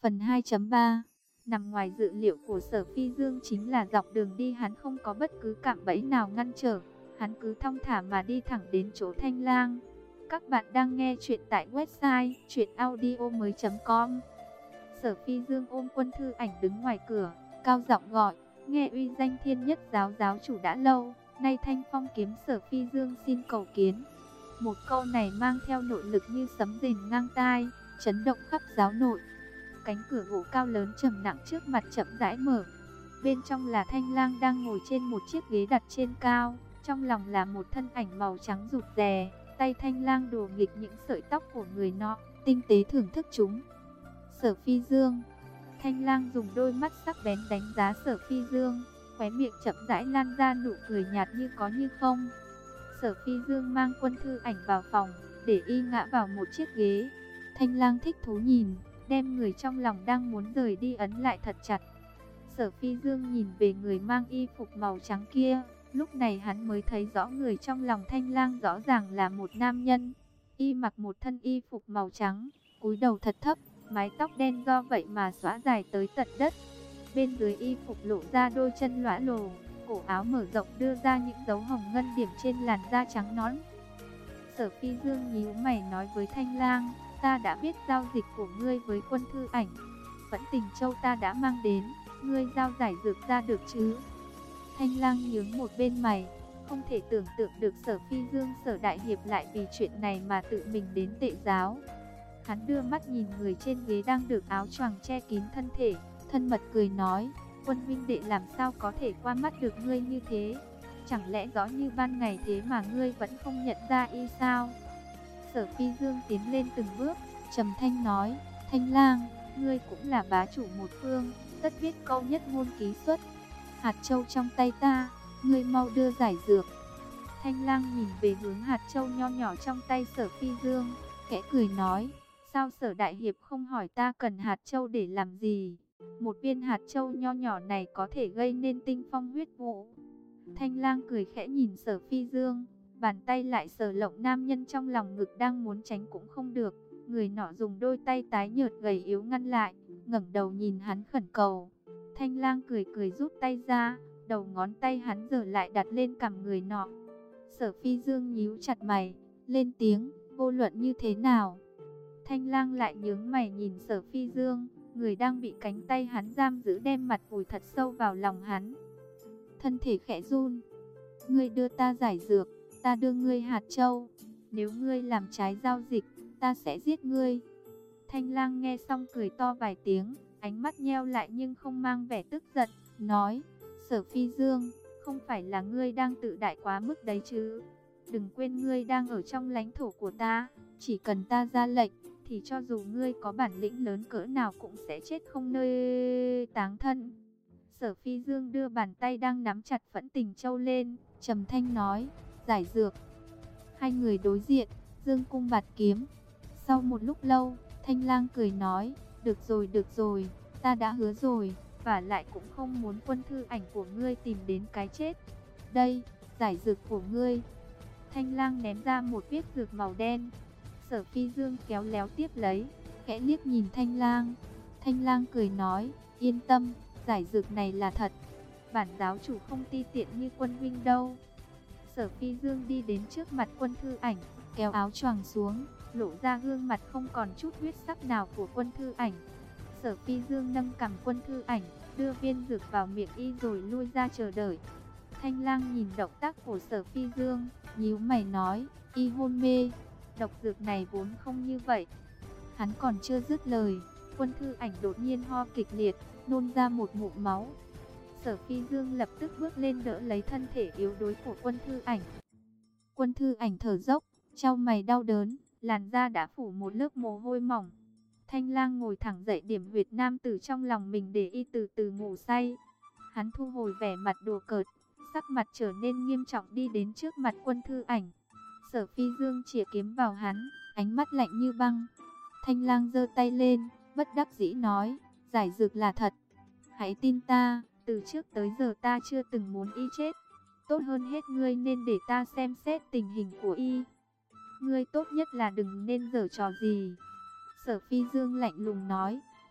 Phần 2.3. Nằm ngoài dự liệu của Sở Phi Dương chính là dọc đường đi hắn không có bất cứ cạm bẫy nào ngăn trở. Hắn cứ thong thả mà đi thẳng đến chỗ Thanh Lang. Các bạn đang nghe chuyện tại website chuyenaudio.com. Sở Phi Dương ôm Quân Thư Ảnh đứng ngoài cửa, cao giọng gọi, nghe uy danh thiên nhất giáo giáo chủ đã lâu, nay Thanh Phong kiếm Sở Phi Dương xin cầu kiến. Một câu này mang theo nội lực như sấm rền ngang tai, chấn động khắp giáo nội. Cánh cửa gỗ cao lớn trầm nặng trước mặt chậm rãi mở. Bên trong là Thanh Lang đang ngồi trên một chiếc ghế đặt trên cao, trong lòng là một thân ảnh màu trắng rụt rè, tay Thanh Lang đùa nghịch những sợi tóc của người nọ, tinh tế thưởng thức chúng. Sở Phi Dương. Thanh Lang dùng đôi mắt sắc bén đánh giá Sở Phi Dương, khóe miệng chậm rãi lan ra nụ cười nhạt như có như không. Sở Phi Dương mang Quân Thư Ảnh vào phòng, để y ngã vào một chiếc ghế. Thanh Lang thích thú nhìn, đem người trong lòng đang muốn rời đi ấn lại thật chặt. Sở Phi Dương nhìn về người mang y phục màu trắng kia, lúc này hắn mới thấy rõ người trong lòng Thanh Lang rõ ràng là một nam nhân. Y mặc một thân y phục màu trắng, cúi đầu thật thấp, mái tóc đen do vậy mà xõa dài tới tận đất. Bên dưới y phục lộ ra đôi chân lõa lồ, cổ áo mở rộng đưa ra những dấu hồng ngân điểm trên làn da trắng nõn. Sở Phi Dương nhíu mày nói với Thanh Lang, ta đã biết giao dịch của ngươi với Quân Thư Ảnh, Vẫn Tình Châu ta đã mang đến, ngươi giao giải dược ra được chứ? Thanh Lang nhướng một bên mày, không thể tưởng tượng được Sở Phi Dương Sở đại hiệp lại vì chuyện này mà tự mình đến Tệ giáo. Hắn đưa mắt nhìn người trên ghế đang được áo choàng che kín thân thể, thân mật cười nói, Quân huynh đệ làm sao có thể qua mắt được ngươi như thế? Chẳng lẽ rõ như ban ngày thế mà ngươi vẫn không nhận ra y sao? Sở Phi Dương tiến lên từng bước, trầm thanh nói, Thanh Lang, ngươi cũng là bá chủ một phương, tất biết câu nhất ngôn ký xuất. Hạt châu trong tay ta, ngươi mau đưa giải dược. Thanh Lang nhìn về hướng hạt châu nho nhỏ trong tay Sở Phi Dương, khẽ cười nói, sao Sở đại hiệp không hỏi ta cần hạt châu để làm gì? Một viên hạt châu nho nhỏ này có thể gây nên tinh phong huyết vũ. Thanh Lang cười khẽ nhìn Sở Phi Dương, bàn tay lại sờ lộng nam nhân trong lòng ngực đang muốn tránh cũng không được. Người nọ dùng đôi tay tái nhợt gầy yếu ngăn lại, ngẩng đầu nhìn hắn khẩn cầu. Thanh Lang cười cười rút tay ra, đầu ngón tay hắn giở lại đặt lên cằm người nọ. Sở Phi Dương nhíu chặt mày, lên tiếng, vô luận như thế nào? Thanh Lang lại nhướng mày nhìn Sở Phi Dương, người đang bị cánh tay hắn giam giữ đem mặt vùi thật sâu vào lòng hắn. Thân thể khẽ run, ngươi đưa ta giải dược, ta đưa ngươi hạt châu, nếu ngươi làm trái giao dịch, ta sẽ giết ngươi. Thanh Lang nghe xong cười to vài tiếng, ánh mắt nheo lại nhưng không mang vẻ tức giận, nói, Sở Phi Dương, không phải là ngươi đang tự đại quá mức đấy chứ? Đừng quên ngươi đang ở trong lãnh thổ của ta, chỉ cần ta ra lệnh, thì cho dù ngươi có bản lĩnh lớn cỡ nào cũng sẽ chết không nơi táng thân. Sở Phi Dương đưa bàn tay đang nắm chặt Vẫn Tình Châu lên, trầm thanh nói, giải dược. Hai người đối diện, dương cung bạt kiếm. Sau một lúc lâu, Thanh Lang cười nói, được rồi, ta đã hứa rồi, và lại cũng không muốn Quân Thư Ảnh của ngươi tìm đến cái chết. Đây, giải dược của ngươi. Thanh Lang ném ra một viết dược màu đen. Sở Phi Dương kéo léo tiếp lấy, khẽ liếc nhìn Thanh Lang. Thanh Lang cười nói, yên tâm, giải dược này là thật. Bản giáo chủ không ti tiện như Quân huynh đâu. Sở Phi Dương đi đến trước mặt Quân Thư Ảnh, kéo áo choàng xuống, lộ ra gương mặt không còn chút huyết sắc nào của Quân Thư Ảnh. Sở Phi Dương nâng cằm Quân Thư Ảnh, đưa viên dược vào miệng y rồi lui ra chờ đợi. Thanh Lang nhìn động tác của Sở Phi Dương, nhíu mày nói, y hôn mê. Độc dược này vốn không như vậy. Hắn còn chưa dứt lời, Quân Thư Ảnh đột nhiên ho kịch liệt, nôn ra một ngụm máu. Sở Phi Dương lập tức bước lên đỡ lấy thân thể yếu đuối của Quân Thư Ảnh. Quân Thư Ảnh thở dốc, chau mày đau đớn, làn da đã phủ một lớp mồ hôi mỏng. Thanh Lang ngồi thẳng dậy điểm huyệt nam tử trong lòng mình để y từ từ ngủ say. Hắn thu hồi vẻ mặt đùa cợt, sắc mặt trở nên nghiêm trọng đi đến trước mặt Quân Thư Ảnh. Sở Phi Dương chĩa kiếm vào hắn, ánh mắt lạnh như băng. Thanh Lang giơ tay lên, bất đắc dĩ nói, giải dược là thật. Hãy tin ta, từ trước tới giờ ta chưa từng muốn y chết. Tốt hơn hết ngươi nên để ta xem xét tình hình của y. Ngươi tốt nhất là đừng nên giở trò gì. Sở Phi Dương lạnh lùng nói,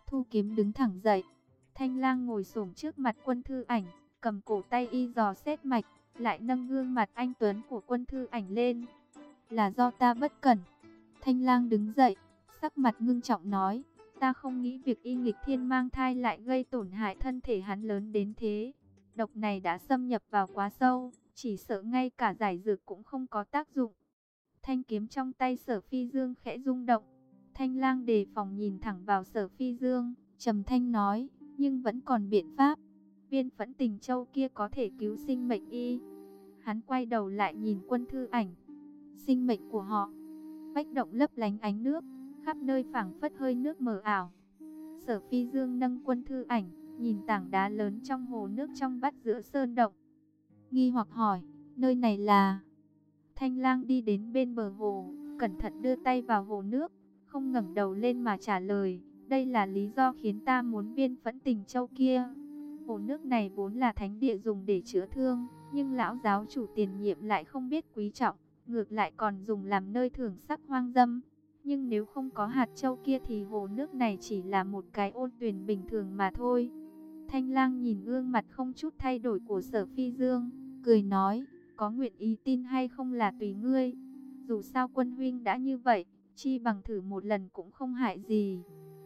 Thu Kiếm đứng thẳng dậy. Thanh Lang ngồi xổm trước mặt Quân Thư Ảnh, cầm cổ tay y dò xét mạch, lại nâng gương mặt anh tuấn của Quân Thư Ảnh lên. Là do ta bất cẩn. Thanh Lang đứng dậy, sắc mặt ngưng trọng nói, ta không nghĩ việc y nghịch thiên mang thai lại gây tổn hại thân thể hắn lớn đến thế. Độc này đã xâm nhập vào quá sâu, chỉ sợ ngay cả giải dược cũng không có tác dụng. Thanh kiếm trong tay Sở Phi Dương khẽ rung động. Thanh Lang đề phòng nhìn thẳng vào Sở Phi Dương, trầm thanh nói, nhưng vẫn còn biện pháp. Viên Phẫn Tình Châu kia có thể cứu sinh mệnh y. Hắn quay đầu lại nhìn Quân Thư Ảnh. Sinh mệnh của họ. Vách động lấp lánh ánh nước, khắp nơi phảng phất hơi nước mờ ảo. Sở Phi Dương nâng Quân Thư Ảnh, nhìn tảng đá lớn trong hồ nước trong vắt giữa sơn động. Nghi hoặc hỏi, nơi này là... Thanh Lang đi đến bên bờ hồ, cẩn thận đưa tay vào hồ nước, không ngẩng đầu lên mà trả lời, đây là lý do khiến ta muốn Viên Phẫn Tình Châu kia. Hồ nước này vốn là thánh địa dùng để chữa thương, nhưng lão giáo chủ tiền nhiệm lại không biết quý trọng, ngược lại còn dùng làm nơi thưởng sắc hoang dâm. Nhưng nếu không có hạt châu kia thì hồ nước này chỉ là một cái ôn tuyền bình thường mà thôi. Thanh Lang nhìn gương mặt không chút thay đổi của Sở Phi Dương, cười nói, có nguyện ý tin hay không là tùy ngươi. Dù sao Quân huynh đã như vậy, chi bằng thử một lần cũng không hại gì.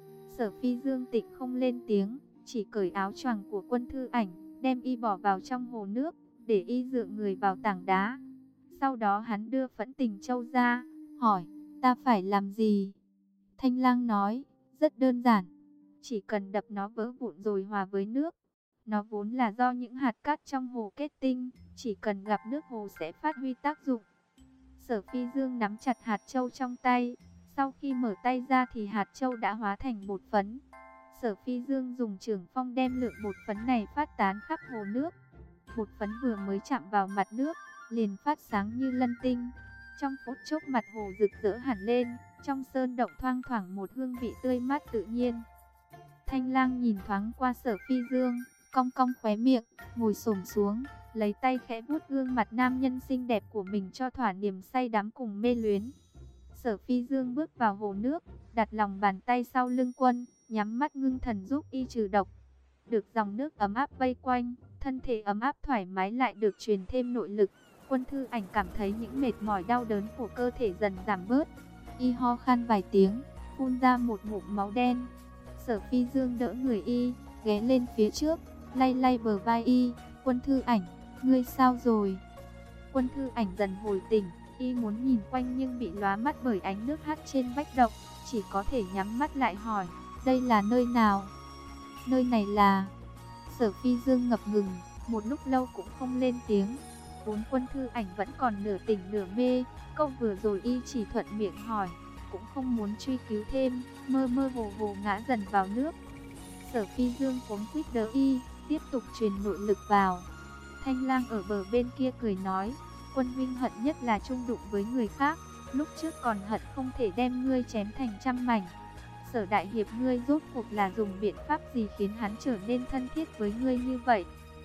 Sở Phi Dương tịnh không lên tiếng, chỉ cởi áo choàng của Quân Thư Ảnh, đem y bỏ vào trong hồ nước, để y dựa người vào tảng đá. Sau đó hắn đưa Phẫn Tình Châu ra, hỏi, ta phải làm gì? Thanh Lang nói, rất đơn giản, chỉ cần đập nó vỡ vụn rồi hòa với nước. Nó vốn là do những hạt cát trong hồ kết tinh, chỉ cần gặp nước hồ sẽ phát huy tác dụng. Sở Phi Dương nắm chặt hạt châu trong tay, sau khi mở tay ra thì hạt châu đã hóa thành bột phấn. Sở Phi Dương dùng chưởng phong đem lượng bột phấn này phát tán khắp hồ nước. Bột phấn vừa mới chạm vào mặt nước, liền phát sáng như lân tinh. Trong phút chốc mặt hồ rực rỡ hẳn lên, trong sơn động thoang thoảng một hương vị tươi mát tự nhiên. Thanh Lang nhìn thoáng qua Sở Phi Dương, cong cong khóe miệng, ngồi xổm xuống, lấy tay khẽ vuốt gương mặt nam nhân xinh đẹp của mình cho thỏa niềm say đắm cùng mê luyến. Sở Phi Dương bước vào hồ nước, đặt lòng bàn tay sau lưng Quân, nhắm mắt ngưng thần giúp y trừ độc. Được dòng nước ấm áp vây quanh, thân thể ấm áp thoải mái lại được truyền thêm nội lực. Quân Thư Ảnh cảm thấy những mệt mỏi đau đớn của cơ thể dần giảm bớt. Y ho khan vài tiếng, phun ra một ngụm máu đen. Sở Phi Dương đỡ người y, ghé lên phía trước, lay lay bờ vai y. Quân Thư Ảnh, ngươi sao rồi? Quân Thư Ảnh dần hồi tỉnh, y muốn nhìn quanh nhưng bị lóa mắt bởi ánh nước hắt trên vách động, chỉ có thể nhắm mắt lại hỏi, đây là nơi nào? Nơi này là... Sở Phi Dương ngập ngừng, một lúc lâu cũng không lên tiếng. Vốn Quân Thư Ảnh vẫn còn nửa tỉnh nửa mê, câu vừa rồi y chỉ thuận miệng hỏi, cũng không muốn truy cứu thêm, mơ mơ hồ hồ ngã dần vào nước. Sở Phi Dương cuống quýt đỡ y, tiếp tục truyền nội lực vào. Thanh Lang ở bờ bên kia cười nói, Quân huynh hận nhất là chung đụng với người khác, lúc trước còn hận không thể đem ngươi chém thành trăm mảnh. Sở đại hiệp ngươi rốt cuộc là dùng biện pháp gì khiến hắn trở nên thân thiết với ngươi như vậy?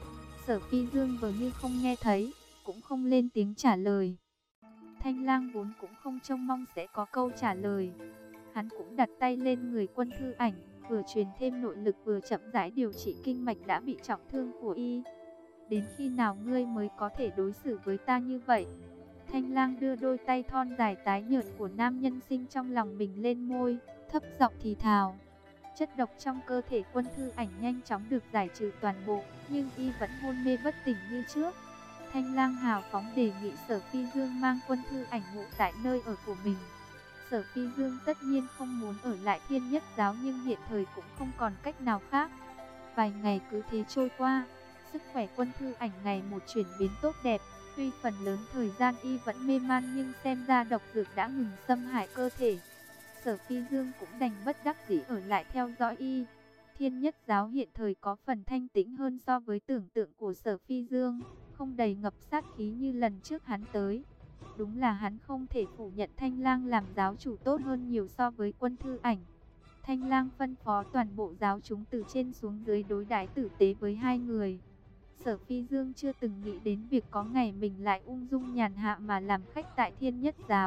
Sở Phi Dương vờ như không nghe thấy, cũng không lên tiếng trả lời. Thanh Lang vốn cũng không trông mong sẽ có câu trả lời. Hắn cũng đặt tay lên người Quân Thư Ảnh, vừa truyền thêm nội lực vừa chậm rãi điều trị kinh mạch đã bị trọng thương của y. Đến khi nào ngươi mới có thể đối xử với ta như vậy? Thanh Lang đưa đôi tay thon dài tái nhợt của nam nhân sinh trong lòng mình lên môi, thấp giọng thì thào. Chất độc trong cơ thể Quân Thư Ảnh nhanh chóng được giải trừ toàn bộ, nhưng y vẫn hôn mê bất tỉnh như trước. Thanh Lang hào phóng đề nghị Sở Phi Dương mang Quân Thư Ảnh ngụ tại nơi ở của mình. Sở Phi Dương tất nhiên không muốn ở lại Thiên Nhất Giáo, nhưng hiện thời cũng không còn cách nào khác. Vài ngày cứ thế trôi qua, sức khỏe Quân Thư Ảnh ngày một chuyển biến tốt đẹp. Tuy phần lớn thời gian y vẫn mê man nhưng xem ra độc dược đã ngừng xâm hại cơ thể. Sở Phi Dương cũng đành bất đắc dĩ ở lại theo dõi y. Thiên Nhất Giáo hiện thời có phần thanh tĩnh hơn so với tưởng tượng của Sở Phi Dương, không đầy ngập sát khí như lần trước hắn tới. Đúng là hắn không thể phủ nhận Thanh Lang làm giáo chủ tốt hơn nhiều so với Quân Thư Ảnh. Thanh Lang phân phó toàn bộ giáo chúng từ trên xuống dưới đối đãi tử tế với hai người. Sở Phi Dương chưa từng nghĩ đến việc có ngày mình lại ung dung nhàn hạ mà làm khách tại Thiên Nhất Giáo.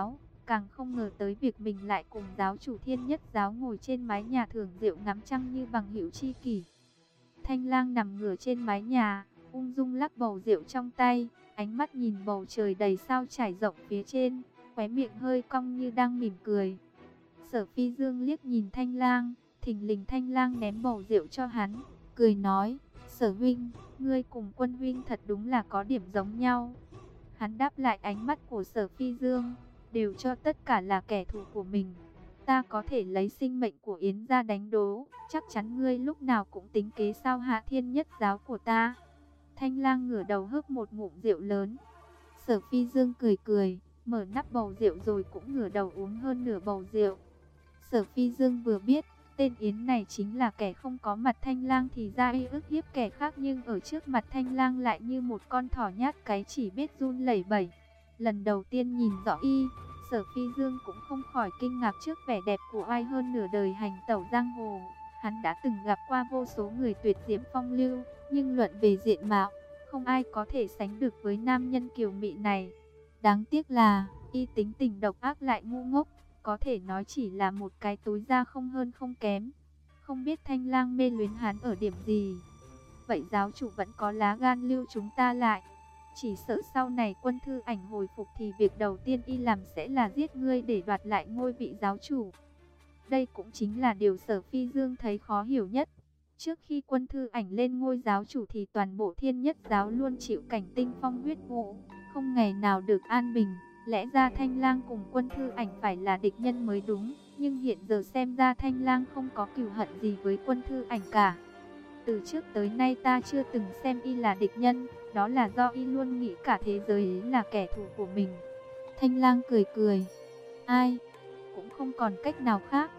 càng không ngờ tới việc mình lại cùng giáo chủ Thiên Nhất giáo ngồi trên mái nhà thưởng rượu ngắm trăng như bằng hữu tri kỷ. Thanh Lang nằm ngửa trên mái nhà, ung dung lắc bầu rượu trong tay, ánh mắt nhìn bầu trời đầy sao trải rộng phía trên, khóe miệng hơi cong như đang mỉm cười. Sở Phi Dương liếc nhìn Thanh Lang, thình lình Thanh Lang ném bầu rượu cho hắn, cười nói: "Sở huynh, ngươi cùng Quân huynh thật đúng là có điểm giống nhau." Hắn đáp lại ánh mắt của Sở Phi Dương: "Đều cho tất cả là kẻ thù của mình. Ta có thể lấy sinh mệnh của Yến ra đánh đố, chắc chắn ngươi lúc nào cũng tính kế sao hạ Thiên Nhất giáo của ta." Thanh Lang ngửa đầu hớp một ngụm rượu lớn. Sở Phi Dương cười cười, mở nắp bầu rượu rồi cũng ngửa đầu uống hơn nửa bầu rượu. Sở Phi Dương vừa biết, tên Yến này chính là kẻ không có mặt Thanh Lang thì ra y ức hiếp kẻ khác, nhưng ở trước mặt Thanh Lang lại như một con thỏ nhát cái chỉ biết run lẩy bẩy. Lần đầu tiên nhìn rõ y, Sở Phi Dương cũng không khỏi kinh ngạc trước vẻ đẹp của ai hơn nửa đời hành tẩu giang hồ. Hắn đã từng gặp qua vô số người tuyệt diễm phong lưu, nhưng luận về diện mạo, không ai có thể sánh được với nam nhân kiều mị này. Đáng tiếc là, y tính tình độc ác lại ngu ngốc, có thể nói chỉ là một cái túi da không hơn không kém. Không biết Thanh Lang mê luyến hắn ở điểm gì. Vậy giáo chủ vẫn có lá gan lưu chúng ta lại. Chỉ sợ sau này Quân Thư Ảnh hồi phục thì việc đầu tiên y làm sẽ là giết ngươi để đoạt lại ngôi vị giáo chủ. Đây cũng chính là điều Sở Phi Dương thấy khó hiểu nhất. Trước khi Quân Thư Ảnh lên ngôi giáo chủ thì toàn bộ Thiên Nhất giáo luôn chịu cảnh tinh phong huyết vũ, không ngày nào được an bình. Lẽ ra Thanh Lang cùng Quân Thư Ảnh phải là địch nhân mới đúng, nhưng hiện giờ xem ra Thanh Lang không có cừu hận gì với Quân Thư Ảnh cả. Từ trước tới nay ta chưa từng xem y là địch nhân, đó là do y luôn nghĩ cả thế giới ấy là kẻ thù của mình. Thanh Lang cười cười, ai cũng không còn cách nào khác.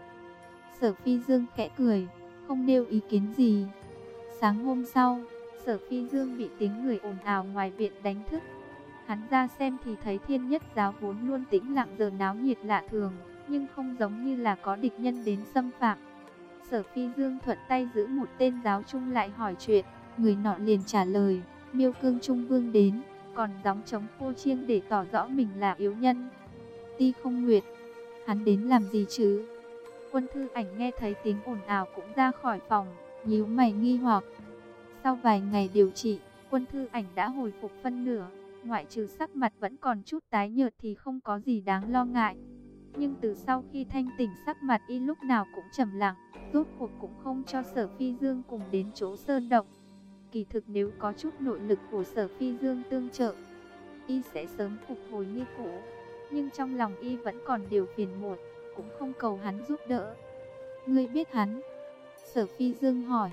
Sở Phi Dương khẽ cười, không nêu ý kiến gì. Sáng hôm sau, Sở Phi Dương bị tiếng người ồn ào ngoài viện đánh thức. Hắn ra xem thì thấy Thiên Nhất giáo vốn luôn tĩnh lặng giờ náo nhiệt lạ thường, nhưng không giống như là có địch nhân đến xâm phạm. Sở Phi Dương thuận tay giữ một tên giáo chung lại hỏi chuyện, người nọ liền trả lời: Miêu Cương Trung Vương đến, còn gióng trống phô chiêng để tỏ rõ mình là yếu nhân. Ti Không Nguyệt, hắn đến làm gì chứ? Quân Thư Ảnh nghe thấy tiếng ồn ào cũng ra khỏi phòng, nhíu mày nghi hoặc. Sau vài ngày điều trị, Quân Thư Ảnh đã hồi phục phân nửa, ngoại trừ sắc mặt vẫn còn chút tái nhợt thì không có gì đáng lo ngại. Nhưng từ sau khi thanh tỉnh, sắc mặt y lúc nào cũng trầm lặng, rốt cuộc cũng không cho Sở Phi Dương cùng đến chỗ sơn động. Kỳ thực nếu có chút nội lực của Sở Phi Dương tương trợ, y sẽ sớm phục hồi như cũ. Nhưng trong lòng y vẫn còn điều phiền muộn, cũng không cầu hắn giúp đỡ. Ngươi biết hắn? Sở Phi Dương hỏi.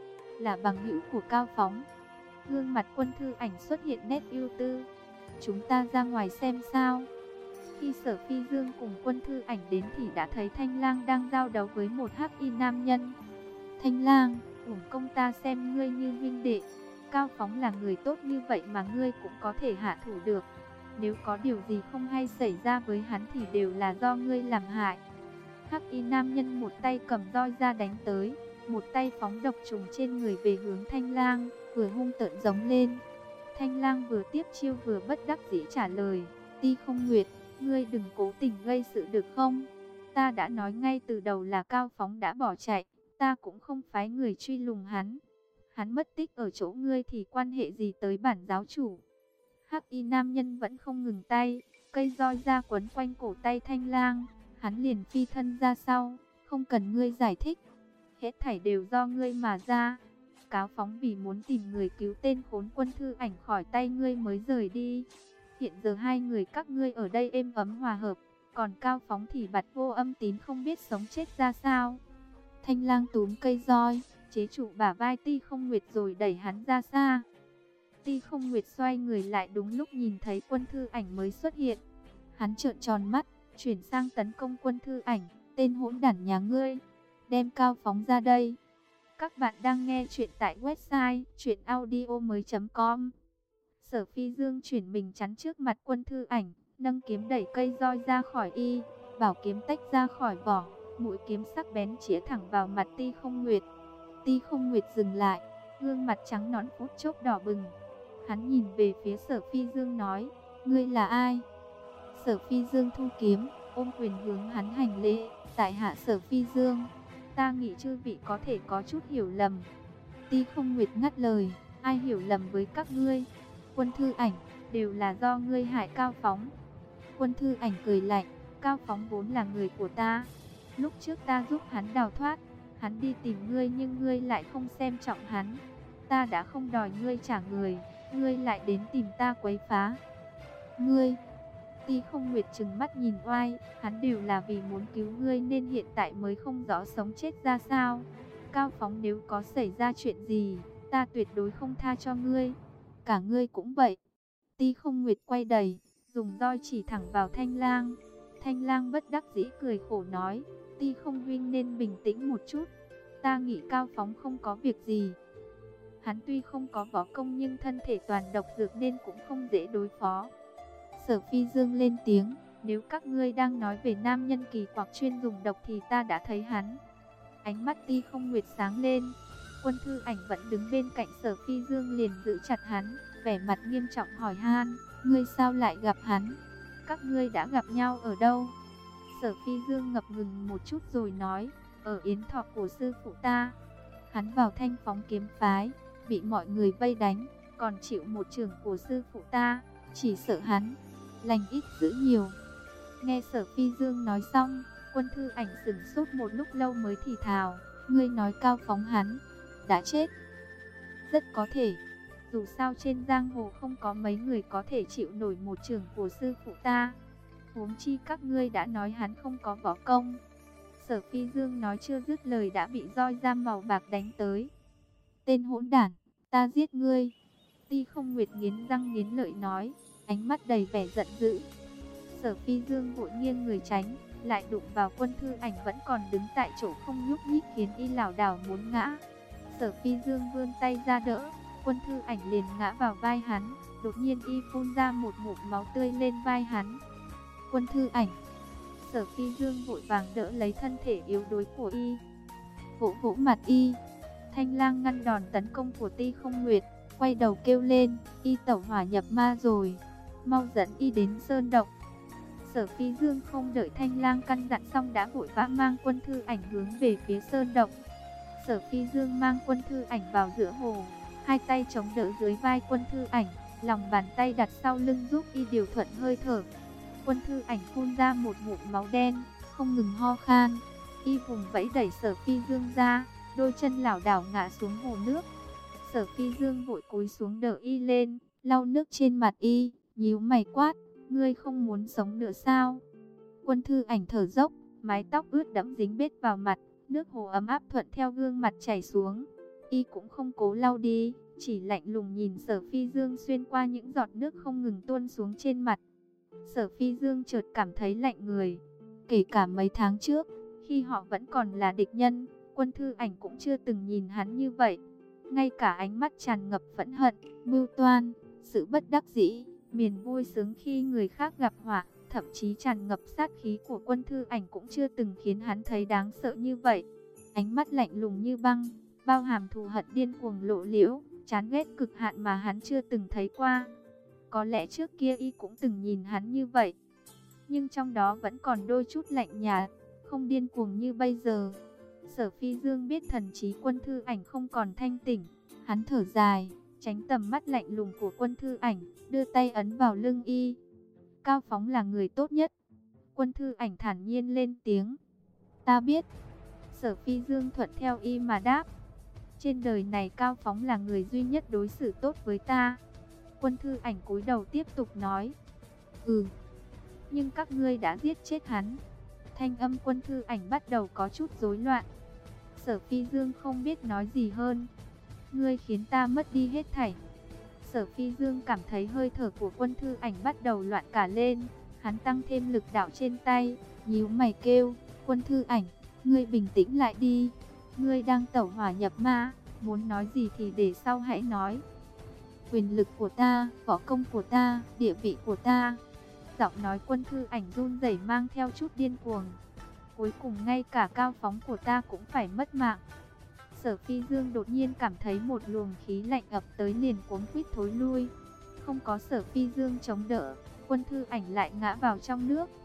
Là bằng hữu của Cao Phóng. Gương mặt Quân Thư Ảnh xuất hiện nét ưu tư. Chúng ta ra ngoài xem sao. Khi Sở Phi Dương cùng Quân Thư Ảnh đến thì đã thấy Thanh Lang đang giao đấu với một hắc y nam nhân. Thanh Lang, uổng công ta xem ngươi như huynh đệ. Cao Phóng là người tốt như vậy mà ngươi cũng có thể hạ thủ được. Nếu có điều gì không hay xảy ra với hắn thì đều là do ngươi làm hại. Hắc y nam nhân một tay cầm roi ra đánh tới, một tay phóng độc trùng trên người về hướng Thanh Lang, vừa hung tợn giống lên. Thanh Lang vừa tiếp chiêu vừa bất đắc dĩ trả lời: Ti Không Nguyệt, ngươi đừng cố tình gây sự được không? Ta đã nói ngay từ đầu là Cao Phóng đã bỏ chạy, ta cũng không phái người truy lùng hắn. Hắn mất tích ở chỗ ngươi thì quan hệ gì tới bản giáo chủ? Hắc y nam nhân vẫn không ngừng tay, cây roi ra quấn quanh cổ tay Thanh Lang, hắn liền phi thân ra sau, không cần ngươi giải thích, hết thảy đều do ngươi mà ra. Cao Phóng vì muốn tìm người cứu tên khốn Quân Thư Ảnh khỏi tay ngươi mới rời đi. Hiện giờ hai người các ngươi ở đây êm ấm hòa hợp, còn Cao Phóng thì bặt vô âm tín không biết sống chết ra sao. Thanh Lang túm cây roi, chế trụ bả vai Ti Không Nguyệt rồi đẩy hắn ra xa. Ti Không Nguyệt xoay người lại đúng lúc nhìn thấy Quân Thư Ảnh mới xuất hiện. Hắn trợn tròn mắt, chuyển sang tấn công Quân Thư Ảnh. Tên hỗn đản nhà ngươi, đem Cao Phóng ra đây. Các bạn đang nghe chuyện tại website chuyenaudio.com. Sở Phi Dương chuyển mình chắn trước mặt Quân Thư Ảnh, nâng kiếm đẩy cây roi ra khỏi y, bảo kiếm tách ra khỏi vỏ, mũi kiếm sắc bén chĩa thẳng vào mặt Ti Không Nguyệt. Ti Không Nguyệt dừng lại, gương mặt trắng nõn phút chốc đỏ bừng. Hắn nhìn về phía Sở Phi Dương nói: Ngươi là ai? Sở Phi Dương thu kiếm, ôm quyền hướng hắn hành lễ, tại hạ Sở Phi Dương. Ta nghĩ chư vị có thể có chút hiểu lầm. Ti Không Nguyệt ngắt lời, ai hiểu lầm với các ngươi? Quân Thư Ảnh, đều là do ngươi hại Cao Phóng. Quân Thư Ảnh cười lạnh, Cao Phóng vốn là người của ta. Lúc trước ta giúp hắn đào thoát, hắn đi tìm ngươi nhưng ngươi lại không xem trọng hắn. Ta đã không đòi ngươi trả người, ngươi lại đến tìm ta quấy phá. Ngươi! Ti Không Nguyệt trừng mắt nhìn oai, hắn đều là vì muốn cứu ngươi nên hiện tại mới không rõ sống chết ra sao. Cao Phóng nếu có xảy ra chuyện gì, ta tuyệt đối không tha cho ngươi. Cả ngươi cũng vậy. Ti Không Nguyệt quay đầy, dùng roi chỉ thẳng vào Thanh Lang. Thanh Lang bất đắc dĩ cười khổ nói, Ti Không huynh nên bình tĩnh một chút. Ta nghĩ Cao Phóng không có việc gì. Hắn tuy không có võ công nhưng thân thể toàn độc dược nên cũng không dễ đối phó. Sở Phi Dương lên tiếng, nếu các ngươi đang nói về nam nhân kỳ quặc chuyên dùng độc thì ta đã thấy hắn. Ánh mắt Ti Không Nguyệt sáng lên. Quân Thư Ảnh vẫn đứng bên cạnh Sở Phi Dương liền giữ chặt hắn, vẻ mặt nghiêm trọng hỏi han, ngươi sao lại gặp hắn? Các ngươi đã gặp nhau ở đâu? Sở Phi Dương ngập ngừng một chút rồi nói, ở yến thọ của sư phụ ta. Hắn vào Thanh Phóng kiếm phái, bị mọi người vây đánh, còn chịu một chưởng của sư phụ ta, chỉ sợ hắn lành ít dữ nhiều. Nghe Sở Phi Dương nói xong, Quân Thư Ảnh sửng sốt một lúc lâu mới thì thào, ngươi nói Cao Phóng hắn đã chết? Rất có thể, dù sao trên giang hồ không có mấy người có thể chịu nổi một chưởng của sư phụ ta. Huống chi các ngươi đã nói hắn không có võ công. Sở Phi Dương nói chưa dứt lời đã bị roi giam màu bạc đánh tới. Tên hỗn đản, ta giết ngươi. Ti Không Nguyệt nghiến răng nghiến lợi nói, ánh mắt đầy vẻ giận dữ. Sở Phi Dương vội nghiêng người tránh, lại đụng vào Quân Thư Ảnh vẫn còn đứng tại chỗ không nhúc nhích khiến y lảo đảo muốn ngã. Sở Phi Dương vươn tay ra đỡ, Quân Thư Ảnh liền ngã vào vai hắn, đột nhiên y phun ra một ngụm máu tươi lên vai hắn. Quân Thư Ảnh! Sở Phi Dương vội vàng đỡ lấy thân thể yếu đuối của y, vỗ vỗ mặt y. Thanh Lang ngăn đòn tấn công của Ti Không Nguyệt, quay đầu kêu lên, y tẩu hỏa nhập ma rồi, mau dẫn y đến sơn động. Sở Phi Dương không đợi Thanh Lang căn dặn xong đã vội vã mang Quân Thư Ảnh hướng về phía sơn động. Sở Phi Dương mang Quân Thư Ảnh vào giữa hồ, hai tay chống đỡ dưới vai Quân Thư Ảnh, lòng bàn tay đặt sau lưng giúp y điều thuận hơi thở. Quân Thư Ảnh phun ra một ngụm máu đen, không ngừng ho khan. Y vùng vẫy đẩy Sở Phi Dương ra, đôi chân lảo đảo ngã xuống hồ nước. Sở Phi Dương vội cúi xuống đỡ y lên, lau nước trên mặt y, nhíu mày quát, ngươi không muốn sống nữa sao? Quân Thư Ảnh thở dốc, mái tóc ướt đẫm dính bết vào mặt, nước hồ ấm áp thuận theo gương mặt chảy xuống. Y cũng không cố lau đi, chỉ lạnh lùng nhìn Sở Phi Dương xuyên qua những giọt nước không ngừng tuôn xuống trên mặt. Sở Phi Dương chợt cảm thấy lạnh người. Kể cả mấy tháng trước, khi họ vẫn còn là địch nhân, Quân Thư Ảnh cũng chưa từng nhìn hắn như vậy. Ngay cả ánh mắt tràn ngập phẫn hận, mưu toan, sự bất đắc dĩ, miền vui sướng khi người khác gặp họa, thậm chí tràn ngập sát khí của Quân Thư Ảnh cũng chưa từng khiến hắn thấy đáng sợ như vậy. Ánh mắt lạnh lùng như băng, bao hàm thù hận điên cuồng lộ liễu, chán ghét cực hạn mà hắn chưa từng thấy qua. Có lẽ trước kia y cũng từng nhìn hắn như vậy, nhưng trong đó vẫn còn đôi chút lạnh nhạt, không điên cuồng như bây giờ. Sở Phi Dương biết thần trí Quân Thư Ảnh không còn thanh tỉnh, hắn thở dài, tránh tầm mắt lạnh lùng của Quân Thư Ảnh, đưa tay ấn vào lưng y. Cao Phóng là người tốt nhất. Quân Thư Ảnh thản nhiên lên tiếng. Ta biết. Sở Phi Dương thuận theo y mà đáp. Trên đời này Cao Phóng là người duy nhất đối xử tốt với ta. Quân Thư Ảnh cúi đầu tiếp tục nói. Nhưng các ngươi đã giết chết hắn. Thanh âm Quân Thư Ảnh bắt đầu có chút rối loạn. Sở Phi Dương không biết nói gì hơn. Ngươi khiến ta mất đi hết thảy. Sở Phi Dương cảm thấy hơi thở của Quân Thư Ảnh bắt đầu loạn cả lên. Hắn tăng thêm lực đạo trên tay, nhíu mày kêu, Quân Thư Ảnh, ngươi bình tĩnh lại đi. Ngươi đang tẩu hỏa nhập ma, muốn nói gì thì để sau hãy nói. Quyền lực của ta, võ công của ta, địa vị của ta. Giọng nói Quân Thư Ảnh run rẩy mang theo chút điên cuồng. Cuối cùng ngay cả Cao Phóng của ta cũng phải mất mạng. Sở Phi Dương đột nhiên cảm thấy một luồng khí lạnh ập tới liền cuống quýt thối lui. Không có Sở Phi Dương chống đỡ, Quân Thư Ảnh lại ngã vào trong nước.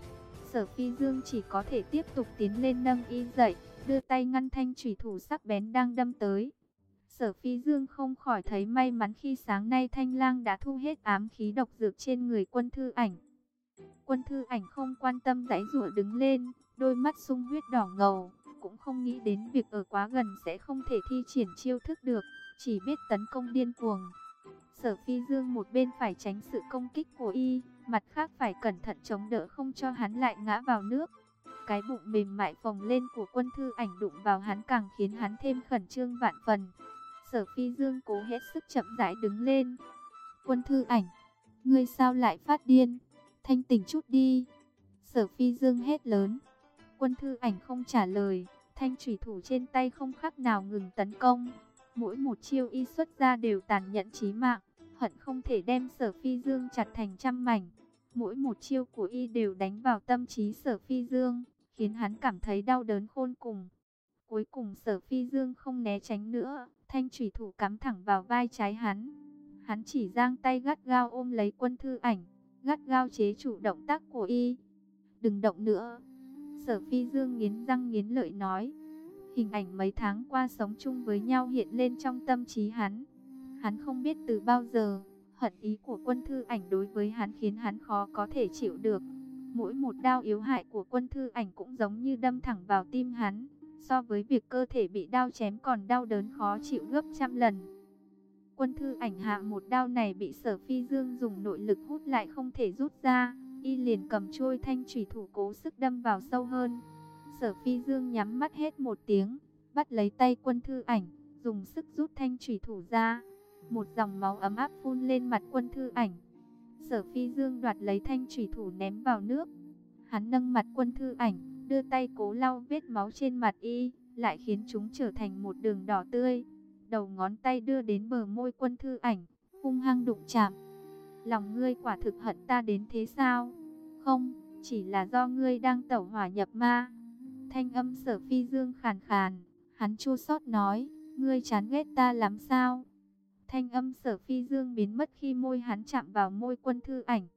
Sở Phi Dương chỉ có thể tiếp tục tiến lên nâng y dậy, đưa tay ngăn thanh chủy thủ sắc bén đang đâm tới. Sở Phi Dương không khỏi thấy may mắn khi sáng nay Thanh Lang đã thu hết ám khí độc dược trên người Quân Thư Ảnh. Quân Thư Ảnh không quan tâm giãy giụa đứng lên, đôi mắt sung huyết đỏ ngầu, cũng không nghĩ đến việc ở quá gần sẽ không thể thi triển chiêu thức được, chỉ biết tấn công điên cuồng. Sở Phi Dương một bên phải tránh sự công kích của y, mặt khác phải cẩn thận chống đỡ không cho hắn lại ngã vào nước. Cái bụng mềm mại phồng lên của Quân Thư Ảnh đụng vào hắn càng khiến hắn thêm khẩn trương vạn phần. Sở Phi Dương cố hết sức chậm rãi đứng lên. Quân Thư Ảnh, ngươi sao lại phát điên? Thanh tỉnh chút đi. Sở Phi Dương hét lớn. Quân Thư Ảnh không trả lời, thanh chủy thủ trên tay không khác nào ngừng tấn công. Mỗi một chiêu y xuất ra đều tàn nhẫn chí mạng, hận không thể đem Sở Phi Dương chặt thành trăm mảnh. Mỗi một chiêu của y đều đánh vào tâm trí Sở Phi Dương, khiến hắn cảm thấy đau đớn khôn cùng. Cuối cùng Sở Phi Dương không né tránh nữa, thanh chủy thủ cắm thẳng vào vai trái hắn. Hắn chỉ giang tay gắt gao ôm lấy Quân Thư Ảnh, gắt gao chế trụ động tác của y. Đừng động nữa. Sở Phi Dương nghiến răng nghiến lợi nói. Hình ảnh mấy tháng qua sống chung với nhau hiện lên trong tâm trí hắn. Hắn không biết từ bao giờ, hận ý của Quân Thư Ảnh đối với hắn khiến hắn khó có thể chịu được. Mỗi một đao yếu hại của Quân Thư Ảnh cũng giống như đâm thẳng vào tim hắn, so với việc cơ thể bị đao chém còn đau đớn khó chịu gấp trăm lần. Quân Thư Ảnh hạ một đao này bị Sở Phi Dương dùng nội lực hút lại không thể rút ra, y liền cầm trôi thanh chủy thủ cố sức đâm vào sâu hơn. Sở Phi Dương nhắm mắt hét một tiếng, bắt lấy tay Quân Thư Ảnh, dùng sức rút thanh chủy thủ ra. Một dòng máu ấm áp phun lên mặt Quân Thư Ảnh. Sở Phi Dương đoạt lấy thanh chủy thủ ném vào nước. Hắn nâng mặt Quân Thư Ảnh, đưa tay cố lau vết máu trên mặt y, lại khiến chúng trở thành một đường đỏ tươi. Đầu ngón tay đưa đến bờ môi Quân Thư Ảnh, hung hăng đụng chạm. Lòng ngươi quả thực hận ta đến thế sao? Không, chỉ là do ngươi đang tẩu hỏa nhập ma. Thanh âm Sở Phi Dương khàn khàn, hắn chua xót nói, ngươi chán ghét ta lắm sao? Thanh âm Sở Phi Dương biến mất khi môi hắn chạm vào môi Quân Thư Ảnh.